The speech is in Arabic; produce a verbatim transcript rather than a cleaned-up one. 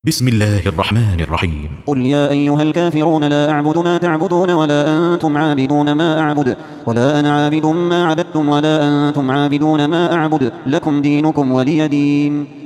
بسم الله الرحمن الرحيم. قل يا أيها الكافرون لا أعبد ما تعبدون ولا أنتم عابدون ما أعبد ولا أنا عابد ما عبدتم ولا أنتم عابدون ما أعبد لكم دينكم ولي دين.